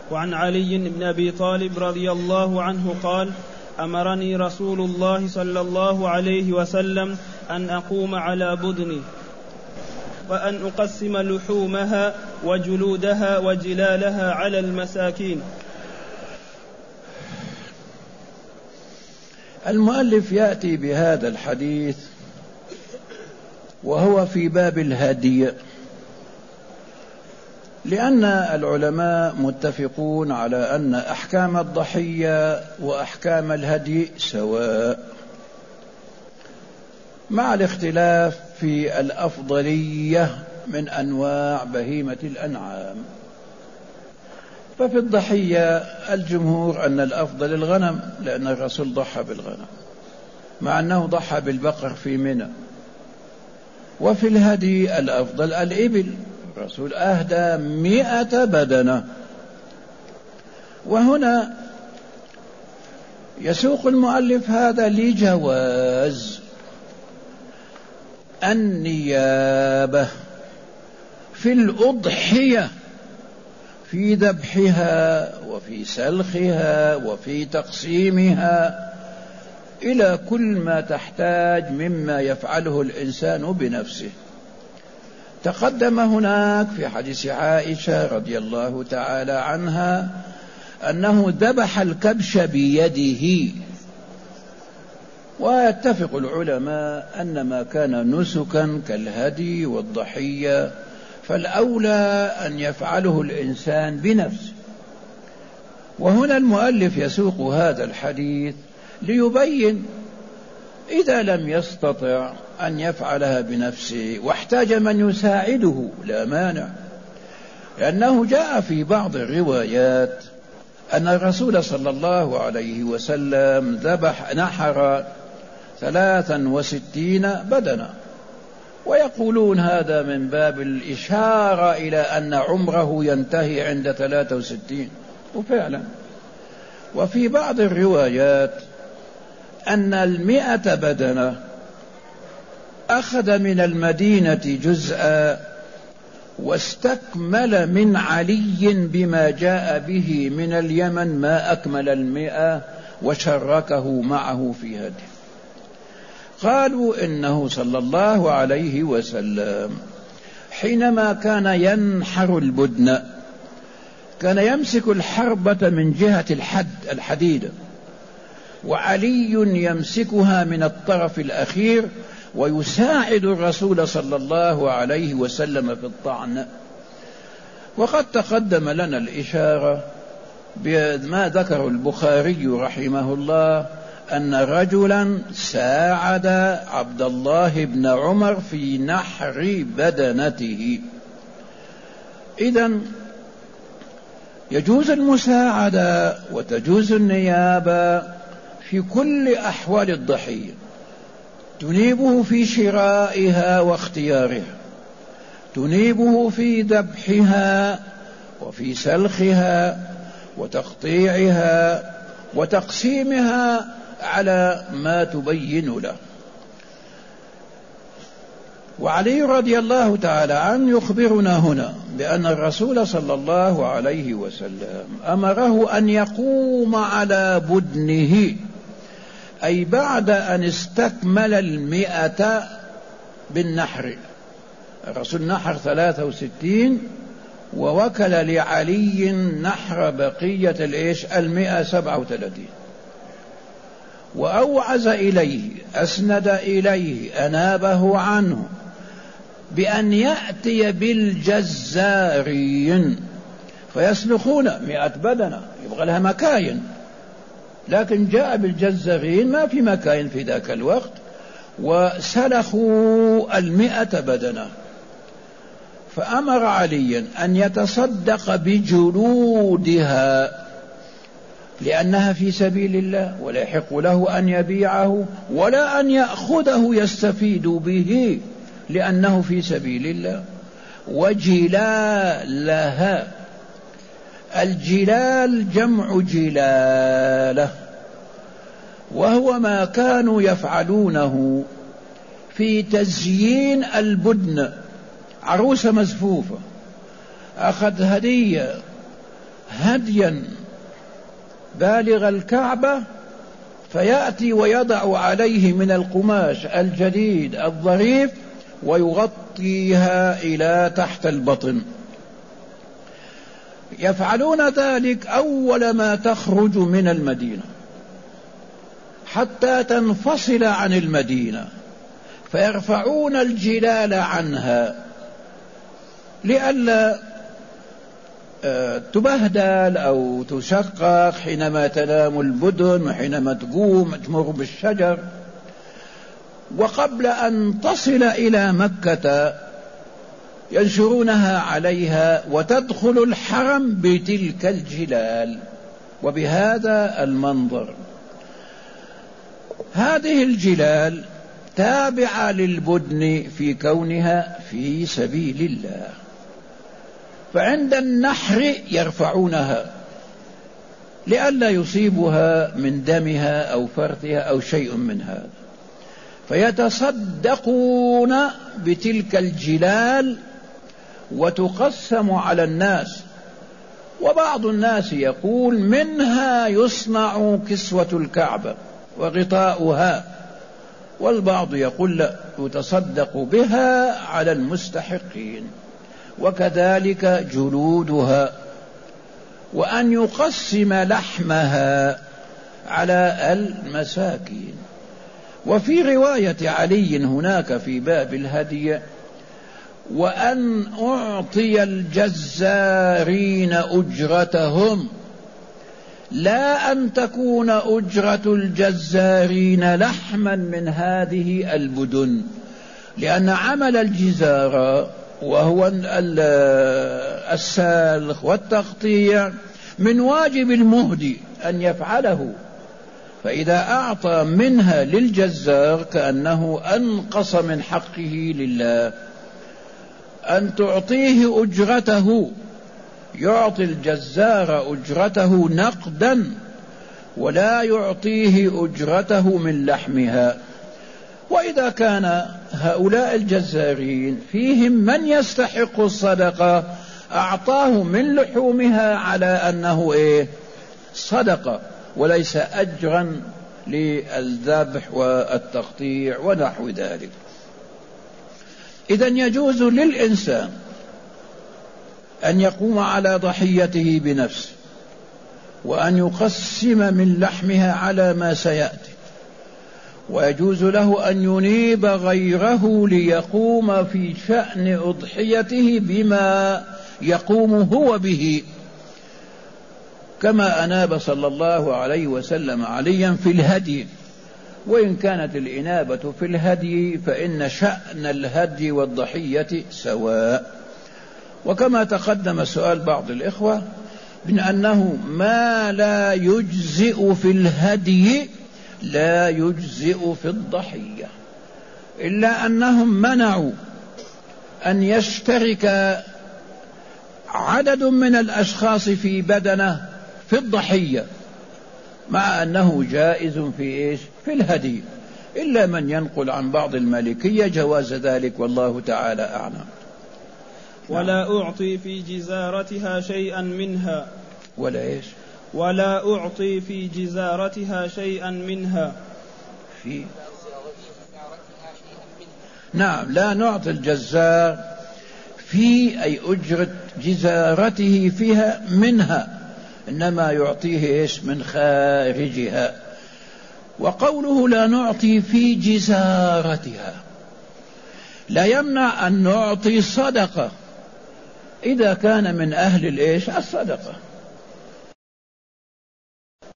وعن علي بن أبي طالب رضي الله عنه قال: أمرني رسول الله صلى الله عليه وسلم أن أقوم على بدني وأن أقسم لحومها وجلودها وجلالها على المساكين. المؤلف يأتي بهذا الحديث وهو في باب الهدي، لأن العلماء متفقون على أن أحكام الضحية وأحكام الهدي سواء، مع الاختلاف في الأفضلية من أنواع بهيمة الأنعام. ففي الضحية الجمهور أن الأفضل الغنم، لأن الرسول ضحى بالغنم مع أنه ضحى بالبقر في منى. وفي الهدي الأفضل الإبل، الرسول أهدى 100 بدنة. وهنا يسوق المؤلف هذا لجواز النيابة في الأضحية، في ذبحها وفي سلخها وفي تقسيمها إلى كل ما تحتاج مما يفعله الإنسان بنفسه. تقدم هناك في حديث عائشة رضي الله تعالى عنها أنه ذبح الكبش بيده. ويتفق العلماء أن ما كان نسكا كالهدي والضحية فالأولى أن يفعله الإنسان بنفسه. وهنا المؤلف يسوق هذا الحديث ليبين إذا لم يستطع أن يفعلها بنفسه واحتاج من يساعده لا مانع، لأنه جاء في بعض الروايات أن الرسول صلى الله عليه وسلم نحر 63 بدنة، ويقولون هذا من باب الإشارة إلى أن عمره ينتهي عند 63، وفعلا. وفي بعض الروايات أن 100 بدنة أخذ من المدينة جزءا واستكمل من علي بما جاء به من اليمن ما أكمل 100 وشركه معه في هديه. قالوا إنه صلى الله عليه وسلم حينما كان ينحر البدن كان يمسك الحربة من جهة الحديدة، وعلي يمسكها من الطرف الأخير ويساعد الرسول صلى الله عليه وسلم في الطعن. وقد تقدم لنا الإشارة بما ذكر البخاري رحمه الله أن رجلا ساعد عبد الله بن عمر في نحر بدنته. إذن يجوز المساعدة وتجوز النيابة في كل أحوال الضحية، تنيبه في شرائها واختيارها، تنيبه في ذبحها وفي سلخها وتقطيعها وتقسيمها على ما تبين له. وعلي رضي الله تعالى عنه يخبرنا هنا بأن الرسول صلى الله عليه وسلم أمره أن يقوم على بدنه، أي بعد أن استكمل 100 بالنحر. الرسول نحر 63 ووكل لعلي نحر بقية 137، وأوعز إليه أسند إليه أنابه عنه بأن يأتي بالجزارين فيسلخون 100 بدنة، يبغى لها مكاين، لكن جاء بالجزارين ما في مكاين في ذاك الوقت، وسلخوا 100 بدنة. فأمر عليا أن يتصدق بجلودها لأنها في سبيل الله، ولا يحق له أن يبيعه ولا أن يأخذه يستفيد به لأنه في سبيل الله. وجلالها، الجلال جمع جلالة، وهو ما كانوا يفعلونه في تزيين البدن. عروسة مزفوفة أخذ هدية هديا بالغ الكعبة فيأتي ويضع عليه من القماش الجديد الظريف ويغطيها إلى تحت البطن. يفعلون ذلك أول ما تخرج من المدينة حتى تنفصل عن المدينة، فيرفعون الجلال عنها لئلا تبهدل أو تشقق حينما تنام البدن وحينما تقوم تمر بالشجر. وقبل أن تصل إلى مكة ينشرونها عليها وتدخل الحرم بتلك الجلال وبهذا المنظر. هذه الجلال تابعة للبدن في كونها في سبيل الله، فعند النحر يرفعونها لئلا يصيبها من دمها أو فرثها أو شيء من هذا، فيتصدقون بتلك الجلال وتقسم على الناس. وبعض الناس يقول منها يصنع كسوة الكعبة وغطاؤها، والبعض يقول لا، يتصدق بها على المستحقين، وكذلك جلودها، وأن يقسم لحمها على المساكين. وفي رواية علي هناك في باب الهدي: وأن أعطي الجزارين أجرتهم، لا أن تكون أجرة الجزارين لحما من هذه البدن، لأن عمل الجزار وهو السالخ والتقطيع من واجب المهدي أن يفعله، فإذا أعطى منها للجزار كأنه أنقص من حقه لله. أن تعطيه أجرته، يعطي الجزار أجرته نقدا ولا يعطيه أجرته من لحمها. وإذا كان هؤلاء الجزارين فيهم من يستحق الصدقة أعطاه من لحومها على أنه صدقة وليس أجرا للذبح والتقطيع ونحو ذلك. إذن يجوز للإنسان أن يقوم على ضحيته بنفسه وأن يقسم من لحمها على ما سيأتي، ويجوز له أن ينيب غيره ليقوم في شأن أضحيته بما يقوم هو به، كما أناب صلى الله عليه وسلم عليا في الهدي. وإن كانت الإنابة في الهدي فإن شأن الهدي والضحية سواء. وكما تقدم سؤال بعض الإخوة من أنه ما لا يجزئ في الهدي لا يجزئ في الضحية، إلا أنهم منعوا أن يشترك عدد من الأشخاص في بدنه في الضحية، مع أنه جائز في الهدي، إلا من ينقل عن بعض المالكية جواز ذلك، والله تعالى أعلم. ولا أعطي في جزارتها شيئا منها. ولا أعطي في جزارتها شيئا منها. نعم، لا نعطي الجزار في أي أجرة جزارته فيها منها، إنما يعطيه من خارجها. وقوله لا نعطي في جزارتها لا يمنع أن نعطي صدقة إذا كان من أهل الصدقة،